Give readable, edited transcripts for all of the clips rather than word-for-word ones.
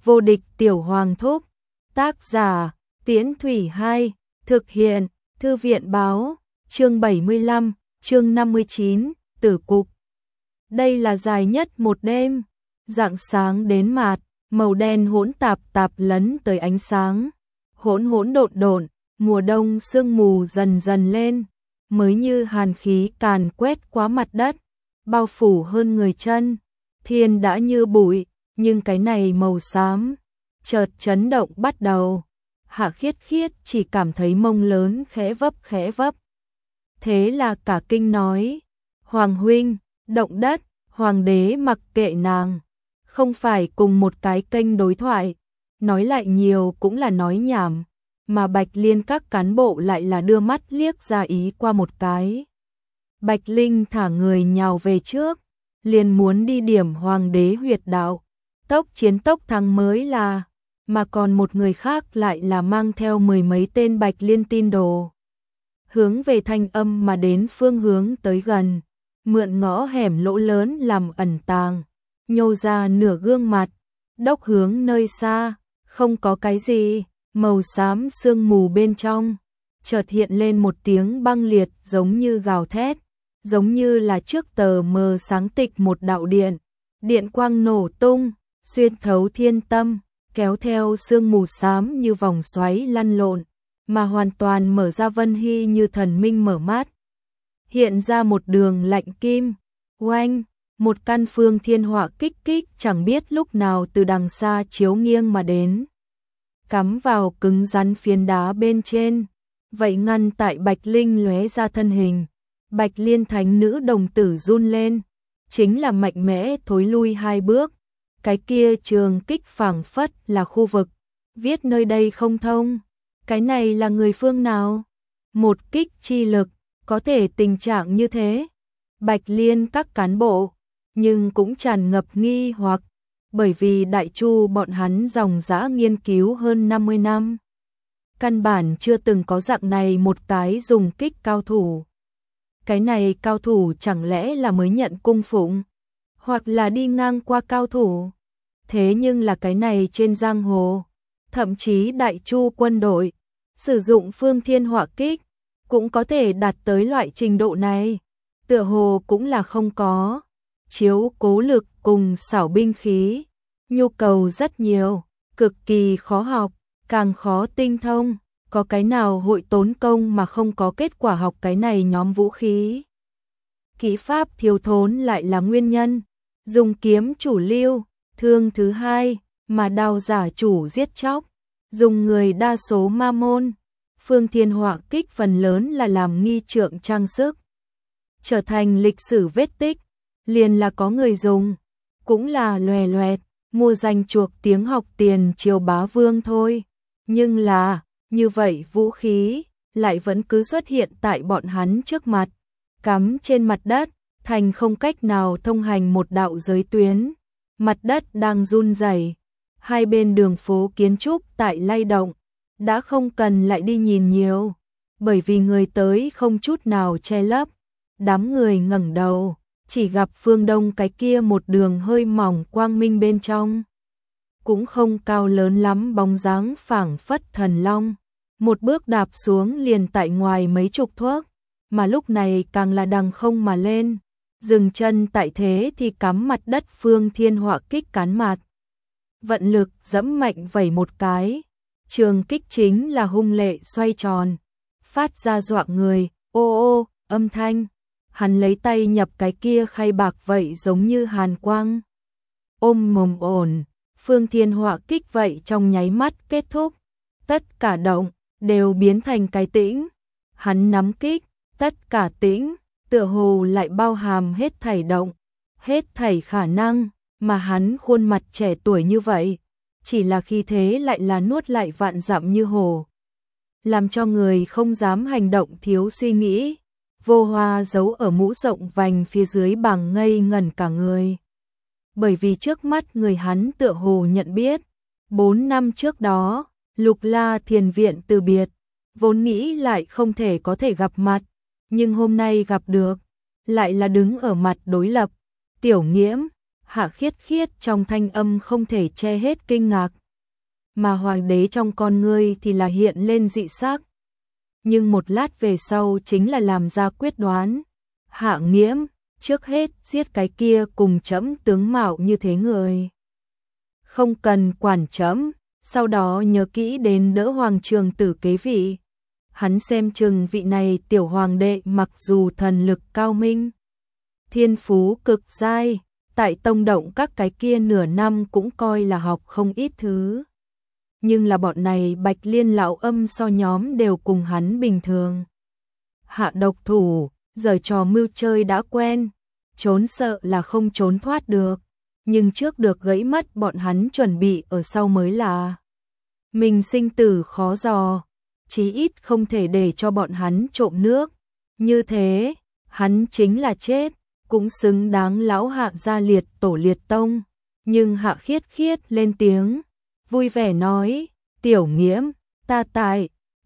Vô địch tiểu hoàng thúc. Tác giả, Tiễn Thủy 2, thực hiện, Thư viện báo, chương 75, chương 59, tử cục. Đây là dài nhất một đêm, rạng sáng đến mạt, màu đen hỗn tạp lấn tới ánh sáng, hỗn độn, mùa đông sương mù dần dần lên, mới như hàn khí càn quét qua mặt đất, bao phủ hơn người chân, thiên đã như bụi, nhưng cái này màu xám, chợt chấn động bắt đầu. Hạ Khiết chỉ cảm thấy mông lớn khẽ vấp. Thế là cả kinh nói, Hoàng huynh, động đất, hoàng đế mặc kệ nàng, không phải cùng một cái kênh đối thoại, nói lại nhiều cũng là nói nhảm, mà Bạch Liên các cán bộ lại là đưa mắt liếc ra ý qua một cái. Bạch Linh thả người nhào về trước, liền muốn đi điểm hoàng đế huyệt đạo, tốc chiến tốc thắng mới là, mà còn một người khác lại là mang theo mười mấy tên Bạch Liên tin đồ. Hướng về thanh âm mà đến phương hướng tới gần, mượn ngõ hẻm lỗ lớn làm ẩn tàng, nhô ra nửa gương mặt, đốc hướng nơi xa, không có cái gì, màu xám sương mù bên trong, chợt hiện lên một tiếng băng liệt giống như gào thét, giống như là trước tờ mờ sáng tịch một đạo điện, điện quang nổ tung, xuyên thấu thiên tâm, kéo theo sương mù xám như vòng xoáy lăn lộn, mà hoàn toàn mở ra Vân Hy như thần minh mở mắt. Hiện ra một đường lạnh kim, oanh, một căn phương thiên họa kích chẳng biết lúc nào từ đằng xa chiếu nghiêng mà đến. Cắm vào cứng rắn phiến đá bên trên, vậy ngăn tại Bạch Linh lóe ra thân hình. Bạch Liên thánh nữ đồng tử run lên, chính là mạnh mẽ thối lui 2 bước. Cái kia trường kích phảng phất là khu vực, viết nơi đây không thông. Cái này là người phương nào? Một kích chi lực, có thể tình trạng như thế. Bạch Liên các cán bộ, nhưng cũng tràn ngập nghi hoặc, bởi vì Đại Chu bọn hắn dòng dã nghiên cứu hơn 50 năm. Căn bản chưa từng có dạng này một cái dùng kích cao thủ. Cái này cao thủ chẳng lẽ là mới nhận cung phụng, hoặc là đi ngang qua cao thủ. Thế nhưng là cái này trên giang hồ, thậm chí Đại Chu quân đội, sử dụng phương thiên họa kích, cũng có thể đạt tới loại trình độ này. Tựa hồ cũng là không có. Chiếu cố lực cùng xảo binh khí, nhu cầu rất nhiều, cực kỳ khó học, càng khó tinh thông. Có cái nào hội tốn công mà không có kết quả học cái này nhóm vũ khí. Kỹ pháp thiếu thốn lại là nguyên nhân, dùng kiếm chủ lưu, thương thứ hai, mà đao giả chủ giết chóc, dùng người đa số ma môn. Phương thiên họa kích phần lớn là làm nghi trượng trang sức, trở thành lịch sử vết tích, liền là có người dùng, cũng là loè loẹt, mua danh chuộc tiếng học tiền triều bá vương thôi. Nhưng là, như vậy vũ khí, lại vẫn cứ xuất hiện tại bọn hắn trước mặt, cắm trên mặt đất, thành không cách nào thông hành một đạo giới tuyến. Mặt đất đang run rẩy, hai bên đường phố kiến trúc tại lay động, đã không cần lại đi nhìn nhiều, bởi vì người tới không chút nào che lấp. Đám người ngẩng đầu, chỉ gặp phương đông cái kia một đường hơi mỏng quang minh bên trong. Cũng không cao lớn lắm bóng dáng phảng phất thần long, một bước đạp xuống liền tại ngoài mấy chục thước, mà lúc này càng là đằng không mà lên, dừng chân tại thế thì cắm mặt đất phương thiên họa kích cán mặt. Vận lực dẫm mạnh vẩy một cái, trường kích chính là hung lệ xoay tròn, phát ra dọa người, ô âm thanh. Hắn lấy tay nhập cái kia khay bạc vậy giống như hàn quang. Ôm mồm ổn, phương thiên họa kích vậy trong nháy mắt kết thúc. Tất cả động, đều biến thành cái tĩnh. Hắn nắm kích, tất cả tĩnh, tựa hồ lại bao hàm hết thảy động, hết thảy khả năng, mà hắn khuôn mặt trẻ tuổi như vậy. Chỉ là khi thế lại là nuốt lại vạn dặm như hồ. Làm cho người không dám hành động thiếu suy nghĩ. Vô Hoa giấu ở mũ rộng vành phía dưới bằng ngây ngẩn cả người. Bởi vì trước mắt người hắn tựa hồ nhận biết, 4 năm trước đó, Lục La thiền viện từ biệt, vốn nghĩ lại không thể có thể gặp mặt, nhưng hôm nay gặp được, lại là đứng ở mặt đối lập. Tiểu Nghiễm, Hạ Khiết Khiết trong thanh âm không thể che hết kinh ngạc, mà hoàng đế trong con ngươi thì là hiện lên dị sắc. Nhưng một lát về sau chính là làm ra quyết đoán. Hạ Nghiễm, trước hết giết cái kia cùng trẫm tướng mạo như thế người. Không cần quản trẫm, sau đó nhớ kỹ đến đỡ hoàng trường tử kế vị. Hắn xem chừng vị này tiểu hoàng đệ mặc dù thần lực cao minh, thiên phú cực giai, tại tông động các cái kia nửa năm cũng coi là học không ít thứ. Nhưng là bọn này Bạch Liên lão âm so nhóm đều cùng hắn bình thường. Hạ độc thủ, giở trò mưu chơi đã quen, trốn sợ là không trốn thoát được, nhưng trước được gãy mất bọn hắn chuẩn bị ở sau mới là. Mình sinh tử khó dò, chí ít không thể để cho bọn hắn trộm nước, như thế, hắn chính là chết, cũng xứng đáng lão Hạ gia liệt tổ liệt tông. Nhưng Hạ Khiết Khiết lên tiếng, vui vẻ nói, Tiểu Nghiễm, ta tại,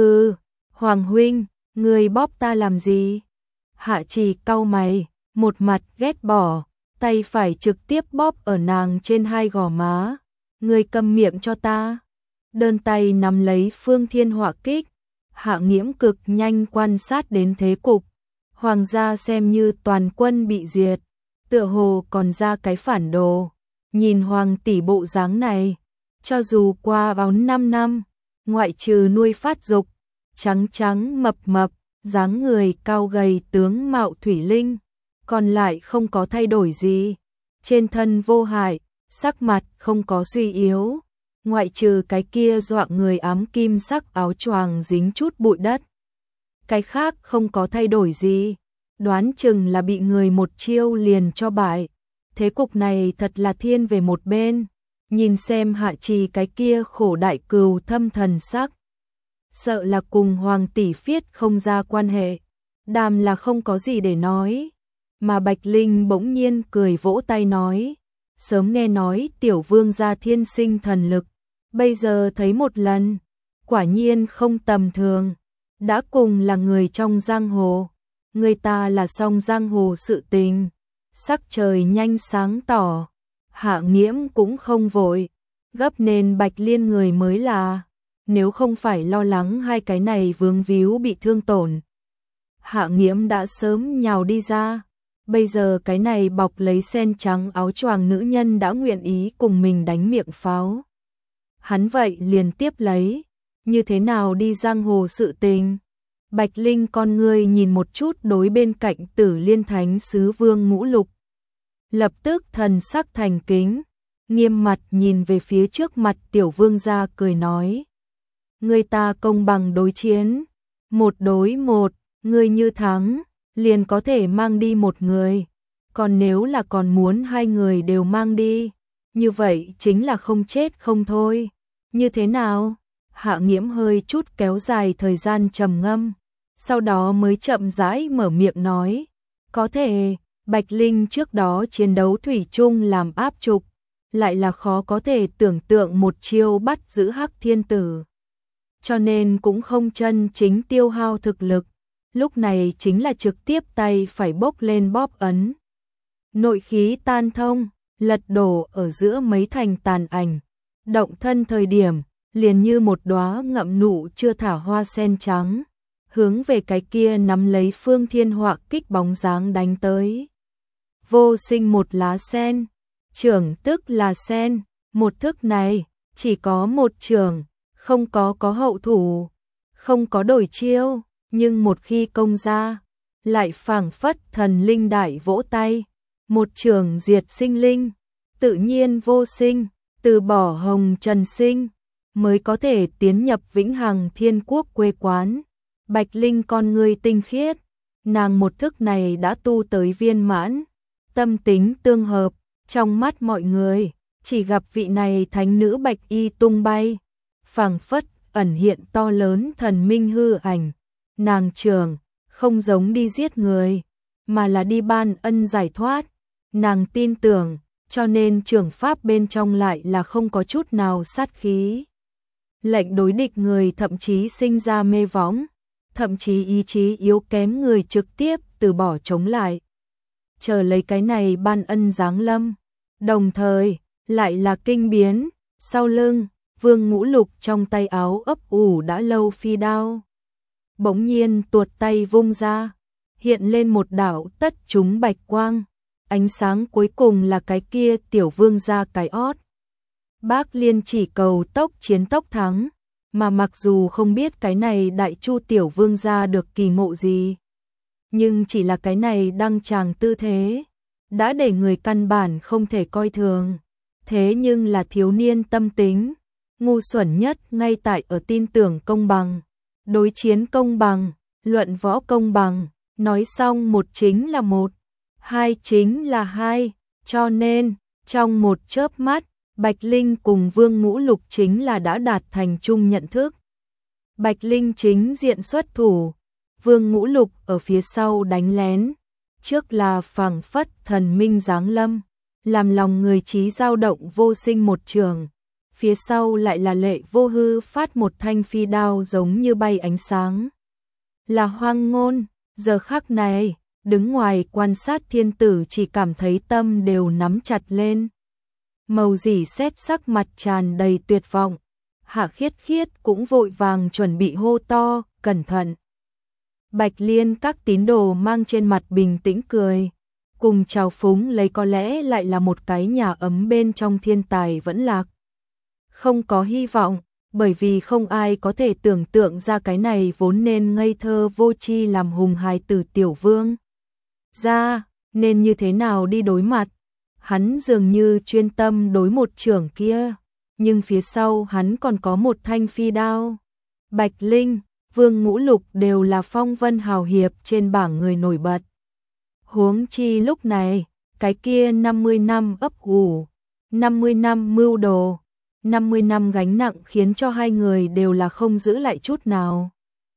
Hoàng huynh, người bóp ta làm gì? Hạ Trì cau mày, một mặt ghét bỏ, tay phải trực tiếp bóp ở nàng trên hai gò má, người câm miệng cho ta. Đơn tay nắm lấy Phương Thiên Họa Kích, Hạ Nghiễm cực nhanh quan sát đến thế cục. Hoàng gia xem như toàn quân bị diệt, tựa hồ còn ra cái phản đồ. Nhìn hoàng tỷ bộ dáng này, cho dù qua vào 5 năm, ngoại trừ nuôi phát dục, trắng trắng mập mập, dáng người cao gầy tướng mạo thủy linh, còn lại không có thay đổi gì. Trên thân vô hại, sắc mặt không có suy yếu, ngoại trừ cái kia dọa người ám kim sắc áo choàng dính chút bụi đất. Cái khác không có thay đổi gì, đoán chừng là bị người một chiêu liền cho bại. Thế cục này thật là thiên về một bên, nhìn xem Hạ Trì cái kia khổ đại cừu thâm thần sắc. Sợ là cùng hoàng tỷ phiết không ra quan hệ, đàm là không có gì để nói. Mà Bạch Linh bỗng nhiên cười vỗ tay nói, sớm nghe nói tiểu vương gia thiên sinh thần lực, bây giờ thấy một lần, quả nhiên không tầm thường. Đã cùng là người trong giang hồ, người ta là song giang hồ sự tình. Sắc trời nhanh sáng tỏ, Hạ Nghiễm cũng không vội, gấp nên Bạch Liên người mới là, nếu không phải lo lắng hai cái này vướng víu bị thương tổn. Hạ Nghiễm đã sớm nhào đi ra, bây giờ cái này bọc lấy sen trắng áo choàng nữ nhân đã nguyện ý cùng mình đánh miệng pháo. Hắn vậy liền tiếp lấy, như thế nào đi giang hồ sự tình. Bạch Linh con ngươi nhìn một chút đối bên cạnh Tử Liên Thánh sứ Vương Ngũ Lục, lập tức thần sắc thành kính, nghiêm mặt nhìn về phía trước mặt tiểu vương gia cười nói, người ta công bằng đối chiến, 1 đối 1, người như thắng, liền có thể mang đi một người, còn nếu là còn muốn hai người đều mang đi, như vậy chính là không chết không thôi. Như thế nào? Hạ Nghiễm hơi chút kéo dài thời gian trầm ngâm, sau đó mới chậm rãi mở miệng nói, có thể. Bạch Linh trước đó chiến đấu thủy chung làm áp trục, lại là khó có thể tưởng tượng một chiêu bắt giữ Hắc Thiên Tử. Cho nên cũng không chân chính tiêu hao thực lực, lúc này chính là trực tiếp tay phải bốc lên bóp ấn. Nội khí tan thông, lật đổ ở giữa mấy thành tàn ảnh, động thân thời điểm, liền như một đóa ngậm nụ chưa thả hoa sen trắng, hướng về cái kia nắm lấy Phương Thiên Họa Kích bóng dáng đánh tới. Vô sinh một lá sen, trưởng tức là sen, một thức này, chỉ có một trưởng, không có hậu thủ, không có đổi chiêu, nhưng một khi công ra, lại phảng phất thần linh đại vỗ tay, một trưởng diệt sinh linh, tự nhiên vô sinh, từ bỏ hồng trần sinh, mới có thể tiến nhập vĩnh hằng thiên quốc quê quán. Bạch Linh con ngươi tinh khiết, nàng một thức này đã tu tới viên mãn, tâm tính tương hợp, trong mắt mọi người, chỉ gặp vị này thánh nữ bạch y tung bay, phảng phất ẩn hiện to lớn thần minh hư ảnh. Nàng trường, không giống đi giết người, mà là đi ban ân giải thoát. Nàng tin tưởng, cho nên trường pháp bên trong lại là không có chút nào sát khí. Lệnh đối địch người thậm chí sinh ra mê võng, thậm chí ý chí yếu kém người trực tiếp từ bỏ chống lại. Chờ lấy cái này ban ân giáng lâm, Đồng thời, lại là kinh biến, sau lưng, Vương Ngũ Lục trong tay áo ấp ủ đã lâu phi đao. Bỗng nhiên tuột tay vung ra, hiện lên một đạo tất trúng bạch quang, ánh sáng cuối cùng là cái kia tiểu vương ra cái ót. Bác Liên chỉ cầu tốc chiến tốc thắng, mà mặc dù không biết cái này đại chu tiểu vương ra được kỳ ngộ gì, nhưng chỉ là cái này đăng tràng tư thế, đã để người căn bản không thể coi thường. Thế nhưng là thiếu niên tâm tính, ngu xuẩn nhất ngay tại ở tin tưởng công bằng, đối chiến công bằng, luận võ công bằng, nói xong một chính là một, hai chính là hai, cho nên, trong một chớp mắt, Bạch Linh cùng Vương Ngũ Lục chính là đã đạt thành chung nhận thức. Bạch Linh chính diện xuất thủ, Vương Ngũ Lục ở phía sau đánh lén, trước là phảng phất thần minh giáng lâm, làm lòng người trí dao động vô sinh một trường, phía sau lại là Lệ Vô Hư phát một thanh phi đao giống như bay ánh sáng. Là Hoang Ngôn, giờ khắc này, đứng ngoài quan sát thiên tử chỉ cảm thấy tâm đều nắm chặt lên. Màu dỉ xét sắc mặt tràn đầy tuyệt vọng, Hạ Khiết Khiết cũng vội vàng chuẩn bị hô to, cẩn thận. Bạch Liên các tín đồ mang trên mặt bình tĩnh cười, cùng chào phúng lấy có lẽ lại là một cái nhà ấm bên trong thiên tài vẫn lạc. Không có hy vọng, bởi vì không ai có thể tưởng tượng ra cái này vốn nên ngây thơ vô tri làm hùng hài tử tiểu vương. Ra, nên như thế nào đi đối mặt, hắn dường như chuyên tâm đối một trưởng kia, nhưng phía sau hắn còn có một thanh phi đao. Bạch Linh, Vương Ngũ Lục đều là phong vân hào hiệp trên bảng người nổi bật. Huống chi lúc này, cái kia 50 năm ấp ủ, 50 năm mưu đồ, 50 năm gánh nặng khiến cho hai người đều là không giữ lại chút nào.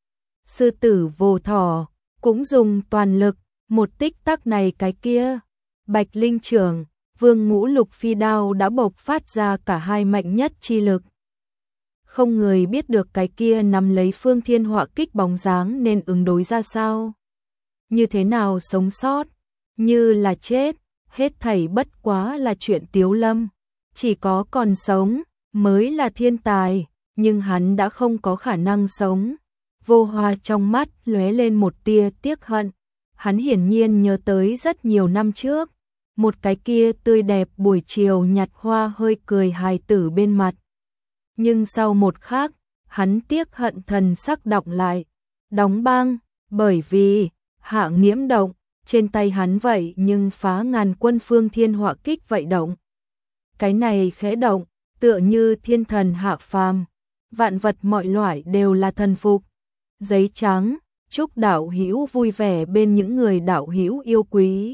Sư tử vô thỏ, cũng dùng toàn lực, một tích tắc này cái kia. Bạch Linh trưởng, Vương Ngũ Lục phi đao đã bộc phát ra cả hai mạnh nhất chi lực. Không người biết được cái kia nắm lấy Phương Thiên Họa kích bóng dáng nên ứng đối ra sao. Như thế nào sống sót, như là chết, hết thảy bất quá là chuyện Tiếu Lâm. Chỉ có còn sống, mới là thiên tài, nhưng hắn đã không có khả năng sống. Vô Hoa trong mắt lóe lên một tia tiếc hận. Hắn hiển nhiên nhớ tới rất nhiều năm trước, một cái kia tươi đẹp buổi chiều nhặt hoa hơi cười hài tử bên mặt. Nhưng sau một khắc, hắn tiếc hận thần sắc đọng lại, đóng băng, bởi vì, Hạ Nghiễm động, trên tay hắn vậy nhưng phá ngàn quân Phương Thiên Họa kích vậy động. Cái này khẽ động, tựa như thiên thần hạ phàm, vạn vật mọi loại đều là thần phục. Giấy trắng, chúc đạo hữu vui vẻ bên những người đạo hữu yêu quý.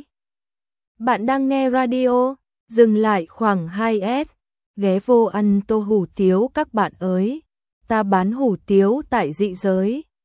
Bạn đang nghe radio, dừng lại khoảng 2S, ghé vô ăn tô hủ tiếu các bạn ơi. Ta bán hủ tiếu tại dị giới.